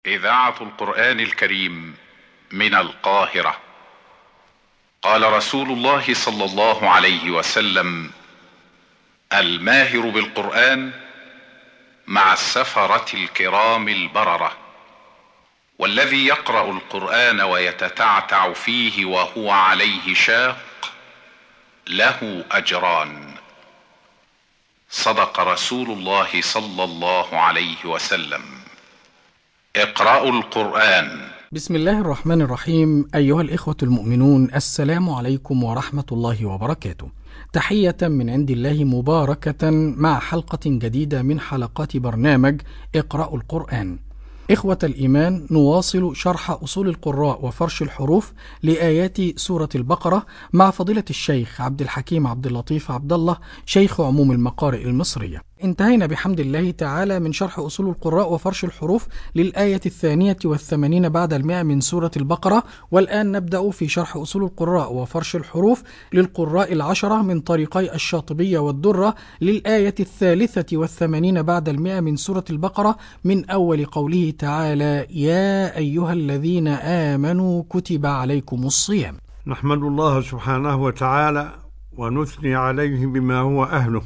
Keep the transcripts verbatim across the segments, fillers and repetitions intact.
إذاعة القرآن الكريم من القاهرة. قال رسول الله صلى الله عليه وسلم: الماهر بالقرآن مع السفرة الكرام البررة، والذي يقرأ القرآن ويتتعتع فيه وهو عليه شاق له أجران. صدق رسول الله صلى الله عليه وسلم. اقرأوا القرآن. بسم الله الرحمن الرحيم. أيها الإخوة المؤمنون، السلام عليكم ورحمة الله وبركاته. تحية من عند الله مباركة مع حلقة جديدة من حلقات برنامج اقرأوا القرآن. إخوة الإيمان، نواصل شرح أصول القراء وفرش الحروف لآيات سورة البقرة مع فضيلة الشيخ عبد الحكيم عبد اللطيف عبد الله، شيخ عموم المقارئ المصرية. انتهينا بحمد الله تعالى من شرح أصول القراء وفرش الحروف للآية الثانية والثمانين بعد المئة من سورة البقرة، والآن نبدأ في شرح أصول القراء وفرش الحروف للقراء العشرة من طريقي الشاطبية والدرة للآية الثالثة والثمانين بعد المئة من سورة البقرة، من أول قوله تعالى: يا أيها الذين آمنوا كتب عليكم الصيام. نحمد الله سبحانه وتعالى ونثني عليه بما هو أهله،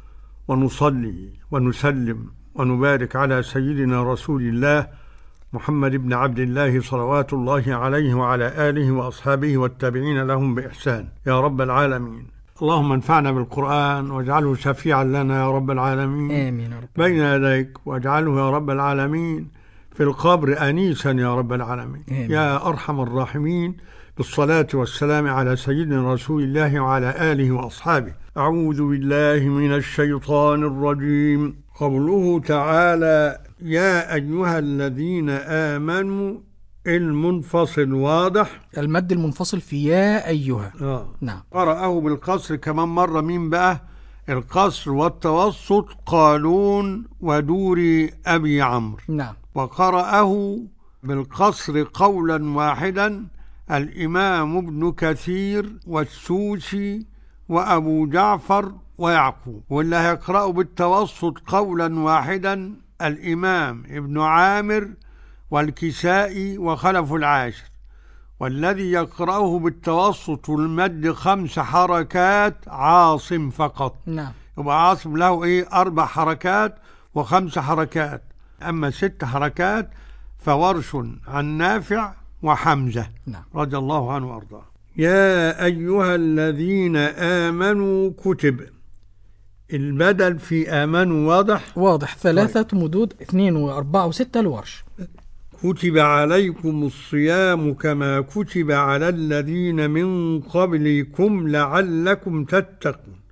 ونصلي ونسلم ونبارك على سيدنا رسول الله محمد بن عبد الله صلوات الله عليه وعلى آله وأصحابه والتابعين لهم بإحسان يا رب العالمين. اللهم انفعنا بالقرآن واجعله شفيعا لنا يا رب العالمين. آمين يا رب. بين يديك واجعله يا رب العالمين في القبر أنيسا يا رب العالمين. آمين. يا أرحم الراحمين، بالصلاة والسلام على سيدنا رسول الله وعلى آله وأصحابه. أعوذ بالله من الشيطان الرجيم. قوله تعالى: يا أيها الذين آمنوا، المنفصل واضح، المد المنفصل في يا أيها. آه. نعم. قرأه بالقصر كمان مرة. مين بقى؟ القصر والتوسط قالون ودوري أبي عمرو. نعم. وقرأه بالقصر قولا واحدا الإمام ابن كثير والسوسي وأبو جعفر ويعقوب. واللي هيقرأه بالتوسط قولا واحدا الإمام ابن عامر والكسائي وخلف العاشر. والذي يقرأه بالتوسط والمد خمس حركات عاصم فقط. نعم. يبقى عاصم له إيه؟ أربع حركات وخمس حركات. أما ست حركات فورش عن نافع وحمزة. نعم. رضي الله عنه وأرضاه. يا أيها الذين آمنوا كتب، البدل في آمنوا واضح واضح. ثلاثة طيب. مدود اثنين وأربعة وستة الورش. كتب عليكم الصيام كما كتب على الذين من قبلكم لعلكم تتقون.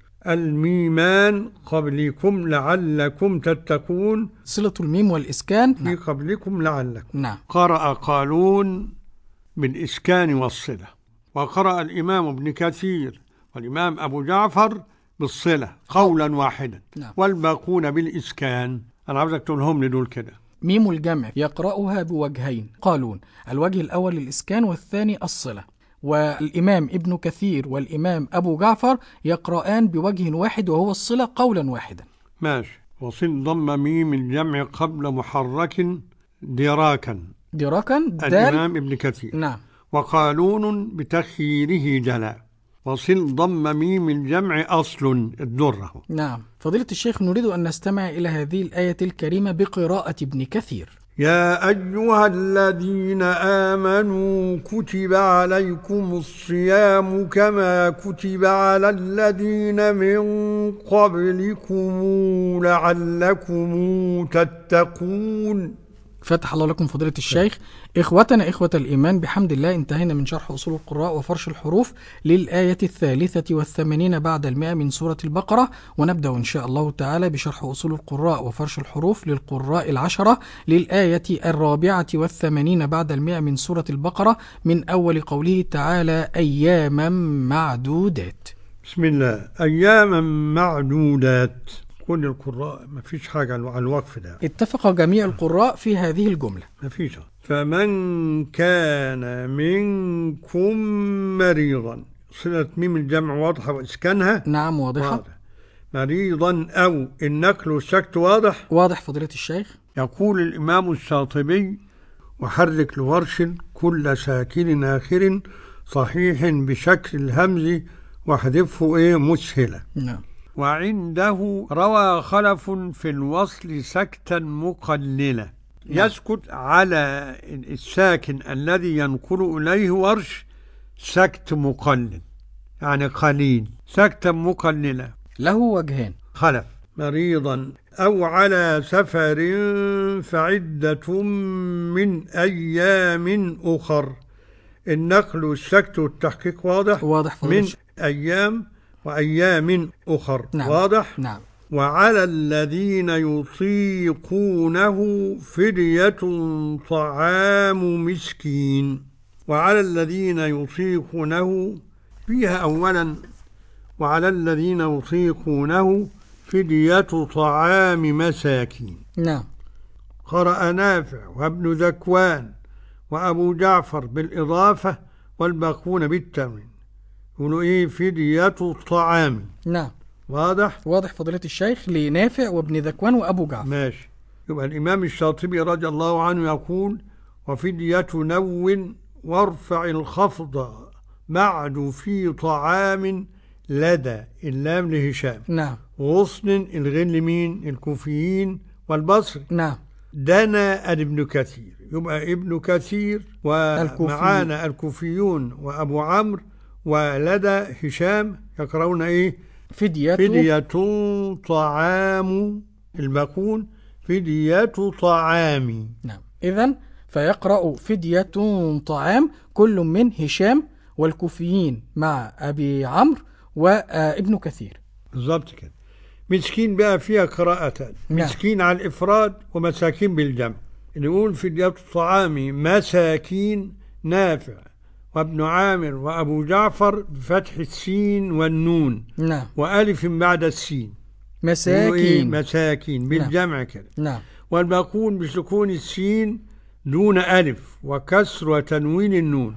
الميمان قبلكم لعلكم تتقون، صلة الميم والإسكان. في قبلكم لعلكم. نعم. قرأ قالون بالإسكان والصلة، وقرأ الإمام ابن كثير والإمام أبو جعفر بالصلة قولا واحدا. نعم. والباقون بالإسكان. أنا عاوزك تقولهم لي دول كده. ميم الجمع يقرأها بوجهين قالون، الوجه الأول الإسكان والثاني الصلة. والإمام ابن كثير والإمام أبو جعفر يقرآن بوجه واحد وهو الصلة قولا واحدا. ماشي. وصل ضم ميم الجمع قبل محرك دراكا. دراكا دال الإمام ابن كثير. نعم. وقالون بتخييره جلاء. وصل ضم ميم الجمع أصل الدرة. نعم. فضيلة الشيخ، نريد أن نستمع إلى هذه الآية الكريمة بقراءة ابن كثير. يا أيها الذين آمنوا كتب عليكم الصيام كما كتب على الذين من قبلكم لعلكم تتقون. فتح الله لكم فضيلة الشيخ. إخوتنا إخوة الإيمان، بحمد الله انتهينا من شرح أصول القراء وفرش الحروف للآية الثالثة والثمانين بعد المئة من سورة البقرة، ونبدأ إن شاء الله تعالى بشرح أصول القراء وفرش الحروف للقراء العشرة للآية الرابعة والثمانين بعد المئة من سورة البقرة، من أول قوله تعالى: أياما معدودات. بسم الله. أياما معدودات. كل القراء ما فيش حاجة على الوقف ده. اتفق جميع القراء في هذه الجملة. ما فيش. فمن كان منكم مريضا، صلة ميم الجمع واضحة وإسكانها. نعم واضحة. واضح. مريضا أو النقل والسكت واضح. واضح فضيلة الشيخ. يقول الإمام الشاطبي: وحرك لورش كل ساكن آخر صحيح بشكل الهمز واحذفه إيه مسهلة. نعم. وعنده روى خلف في الوصل سكتا مقللة. نعم. يسكت على الساكن الذي ينقل إليه ورش سكت مقلل، يعني قليل، سكتا مقللة. له وجهان. خلف مريضا أو على سفر فعدة من أيام أخر. النقل والسكت والتحقيق واضح. واضح من أيام وأيام أخر. نعم. واضح. نعم. وعلى الذين يطيقونه فدية طعام مسكين. وعلى الذين يطيقونه فيها أولا وعلى الذين يطيقونه فدية طعام مساكين. نعم. قرأ نافع وابن ذكوان وأبو جعفر بالإضافة والباقون بالتنوين. يقولوا إيه؟ فدية طعام. نعم. واضح؟ واضح فضيلة الشيخ لنافع وابن ذكوان وأبو جعفر. ماشي. يبقى الإمام الشاطبي رضي الله عنه يقول وفدية نو وارفع الخفض بعد في طعام لدى اللام لهشام. نعم. غصن الغين لمين؟ الكوفيين والبصري. نعم. دنا ابن كثير. يبقى ابن كثير ومعانا الكوفيون وأبو عمرو ولدى هشام يقرؤون إيه؟ فدية فدية طعام الباقون فدية طعام. نعم. إذن فيقرأ فدية طعام كل من هشام والكوفيين مع أبي عمرو وابن كثير. بالضبط كده. مسكين بقى فيها قراءتان. نعم. مسكين على الإفراد ومساكين بالجمع. نقول فدية طعام مساكين نافع وابن عامر وأبو جعفر بفتح السين والنون. نعم. وألف بعد السين. مساكين. مساكين بالجمع كده. نعم. والباقون بسكون السين دون ألف وكسر وتنوين النون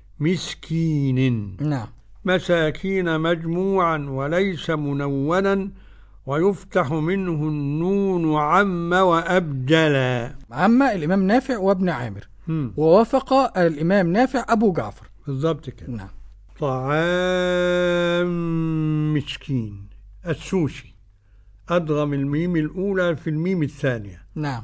مسكين. نعم. مساكين مجموعا وليس منونا ويفتح منه النون عم وأبجلا. عم الإمام نافع وابن عامر. هم. ووافق الإمام نافع أبو جعفر. بالضبط كده. نعم. طعام مسكين السوسي أدغم الميم الأولى في الميم الثانية. نعم.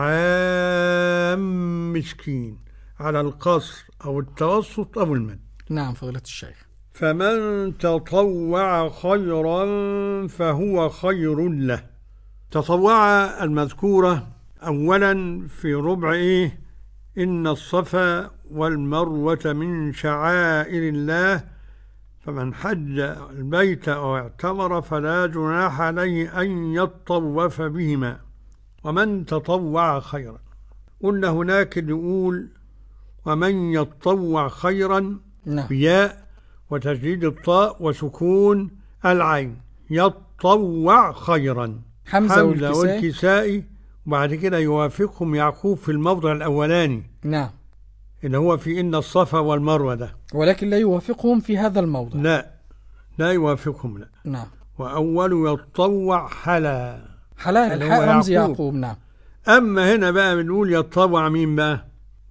طعام مسكين على القصر أو التوسط أو المد. نعم فضيلة الشيخ. فمن تطوع خيرا فهو خير له. تطوع المذكورة أولا في ربع إيه؟ إن الصفا والمروة من شعائر الله فمن حج البيت أو اعتمر فلا جناح عليه أن يطوف بهما. ومن تطوع خيرا قلنا هناك اللي يقول ومن يتطوع خيرا. نعم. بياء وتشديد الطاء وسكون العين. يتطوع خيرا. حمزة والكسائي وبعد كده يوافقهم يعقوب في الموضع الأولاني. نعم. اللي هو في إن الصفا والمروة ده. ولكن لا يوافقهم في هذا الموضع. لا لا يوافقهم لا. نعم. وأول يتطوع حلا. حلا الحاء رمز يعقوب. يعقوب. نعم. أما هنا بقى بنقول يتطوع مين بقى؟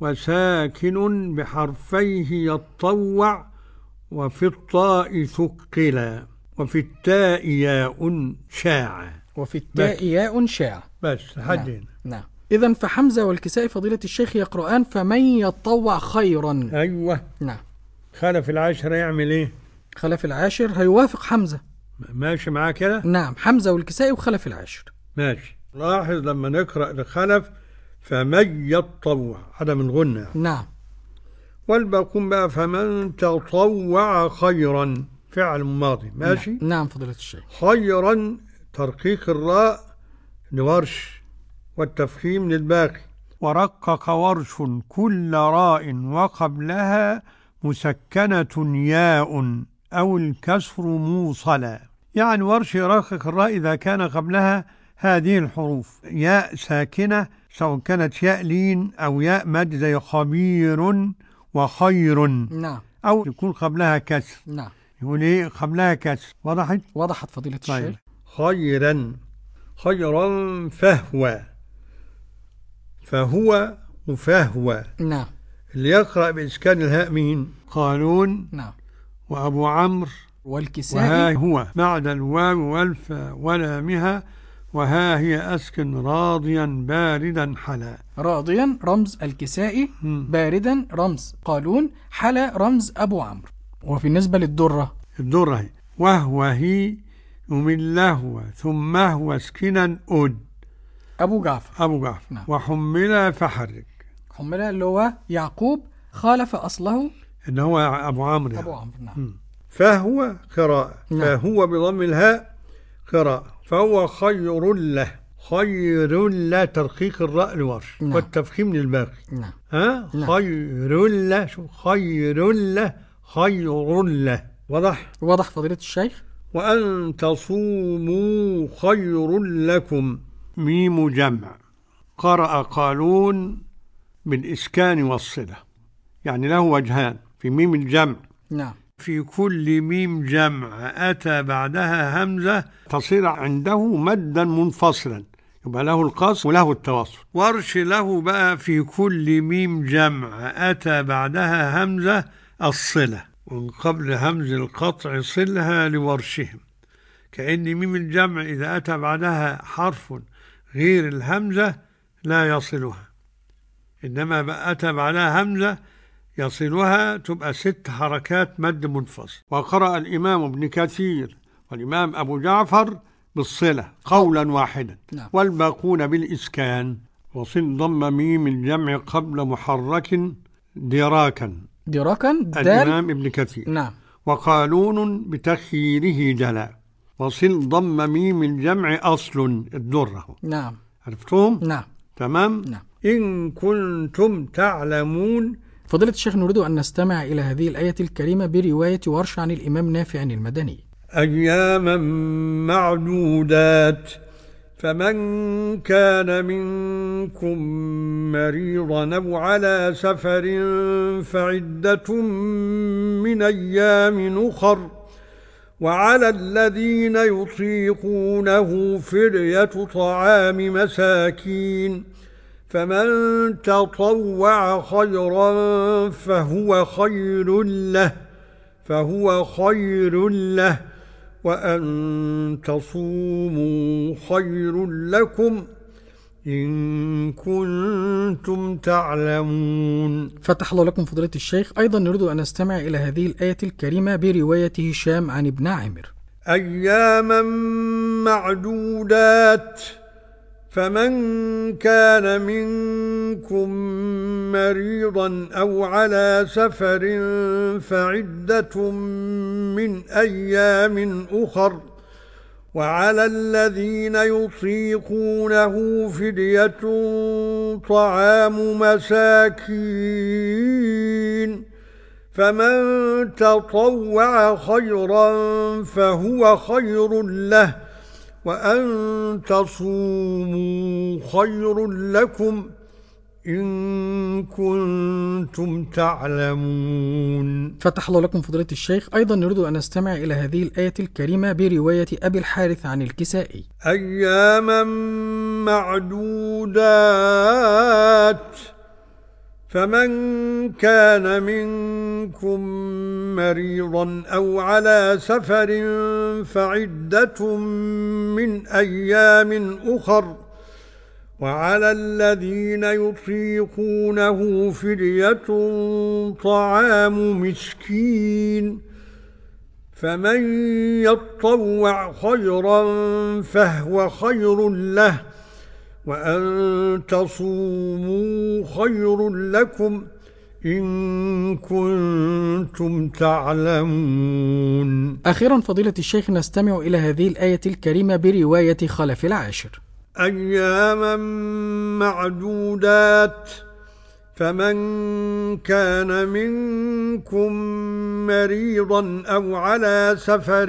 وساكن بحرفيه يتطوع وفي الطاء ثقلا وفي التاء ياء شاع. وفي التاء ياء شاع. بس حد نعم. نعم. إذن فحمزة والكسائي فضيلة الشيخ يقرآن فمن يتطوع خيرا. أيوة. نعم. خلف العاشر يعمل إيه؟ خلف العاشر هيوافق حمزة. ماشي معاه كده؟ نعم. حمزة والكسائي وخلف العاشر. ماشي. لاحظ لما نقرأ لخلف فمن يتطوع عدم الغنى. نعم. والباقون بقى فمن تطوع خيرا فعل ماضي. ماشي. نعم. نعم فضيلة الشيخ. خيرا ترقيق الراء لورش والتفخيم للباقي. ورقق ورش كل راء وقبلها مسكنة ياء أو الكسر موصلا. يعني ورش يرقق الراء إذا كان قبلها هذه الحروف ياء ساكنة سواء كانت ياء لين أو ياء مد زي خبير وخير. نعم. أو يكون قبلها كسر. نعم. يقول إيه قبلها كسر. وضحت؟ وضحت فضيلة طيب. الشيخ. خيرا خيرا فهو فهو وفهو. نعم. اللي يقرأ بإسكان الهاء مين؟ قالون. نعم. وأبو عمرو والكسائي. وها هو بعد الواو والفاء ولامها، وها هي أسكن راضيا باردا حلا. راضيا رمز الكسائي، مم. باردا رمز قالون، حلا رمز أبو عمرو. وبالنسبة للدرة الدرة هي وهو هي ومن لهو ثم هو سكنا أد أبو جعفر. أبو جعفر. نعم. وحمل فحرك. حمل اللي هو يعقوب، خالف أصله إن هو أبو عمرو يعني. أبو عمرو. نعم. مم. فهو قراءة. نعم. فهو بضم الهاء قراءة. فهو خير له. خير له ترقيق الراء لورش. نعم. والتفخيم للباقي. نعم. ها نعم. خير له. شو خير له خير له. واضح؟ واضح فضيلة الشيخ. وأن تصوموا خير لكم. ميم جمع. قرأ قالون بالإسكان والصلة، يعني له وجهان في ميم الجمع. نعم. في كل ميم جمع أتى بعدها همزة تصير عنده مدا منفصلا، يبقى له القصر وله التوسط. ورش له بقى في كل ميم جمع أتى بعدها همزة الصلة، ومن قبل همز القطع صلها لورشهم، كأن ميم الجمع إذا أتى بعدها حرف غير الهمزة لا يصلها، إنما بقى أتى بعدها همزة يصلها، تبقى ست حركات مد منفصل. وقرأ الإمام ابن كثير والإمام أبو جعفر بالصلة قولا واحدا. نعم. والباقون بالإسكان. وصل ضم ميم الجمع قبل محرك دراكا. دراكا دال. الإمام ابن كثير. نعم. وقالون بتخييره جلا. وصل ضم ميم الجمع أصل الدرة. نعم. عرفتهم؟ نعم. تمام؟ نعم. إن كنتم تعلمون. فضيلة الشيخ، نريد أن نستمع إلى هذه الآية الكريمة برواية ورش عن الإمام نافع المدني. أياما معدودات، فمن كان منكم مريضا أو على سفر فعدة من أيام أخر، وعلى الذين يطيقونه فدية طعام مساكين، فمن تطوع خيرا فهو خير له فهو خير له وأن تصوموا خير لكم إن كنتم تعلمون. فتح الله لكم فضيلة الشيخ. أيضا نريد أن نستمع إلى هذه الآية الكريمة برواية هشام عن ابن عامر. أياما معدودات، فمن كان منكم مريضا أو على سفر فعدة من أيام أخر، وعلى الذين يطيقونه فدية طعام مساكين، فمن تطوع خيرا فهو خير له وأن تصوموا خير لكم إن كنتم تعلمون. فتح الله لكم فضيلة الشيخ. أيضا نريد أن نستمع إلى هذه الآية الكريمة برواية أبي الحارث عن الكسائي. أياما معدودات، فمن كان منكم مريضا أو على سفر فعدة من أيام أخر، وعلى الذين يطيقونه فدية طعام مسكين، فمن يطوع خيرا فهو خير له وأن تصوموا خير لكم إن كنتم تعلمون. أخيرا فضيلة الشيخ نستمع إلى هذه الآية الكريمة برواية خلف العاشر. أياما معدودات، فمن كان منكم مريضا أو على سفر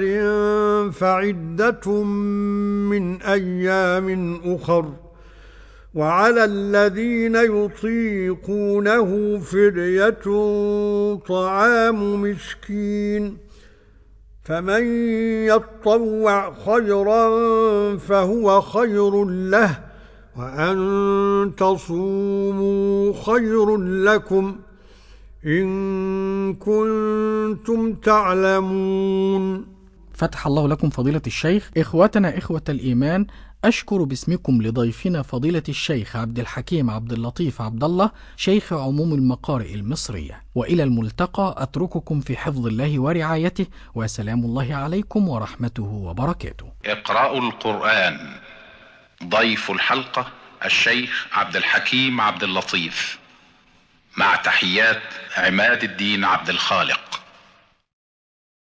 فعدة من أيام أخر، وعلى الذين يطيقونه فدية طعام مسكين، فمن يطوع خيرا فهو خير له وأن تصوموا خير لكم إن كنتم تعلمون. فتح الله لكم فضيلة الشيخ. إخوتنا إخوة الإيمان، أشكر باسمكم لضيفنا فضيلة الشيخ عبد الحكيم عبد اللطيف عبد الله، شيخ عموم المقارئ المصرية. وإلى الملتقى، أترككم في حفظ الله ورعايته، وسلام الله عليكم ورحمته وبركاته. اقرأوا القرآن. ضيف الحلقة الشيخ عبد الحكيم عبد اللطيف، مع تحيات عماد الدين عبد الخالق.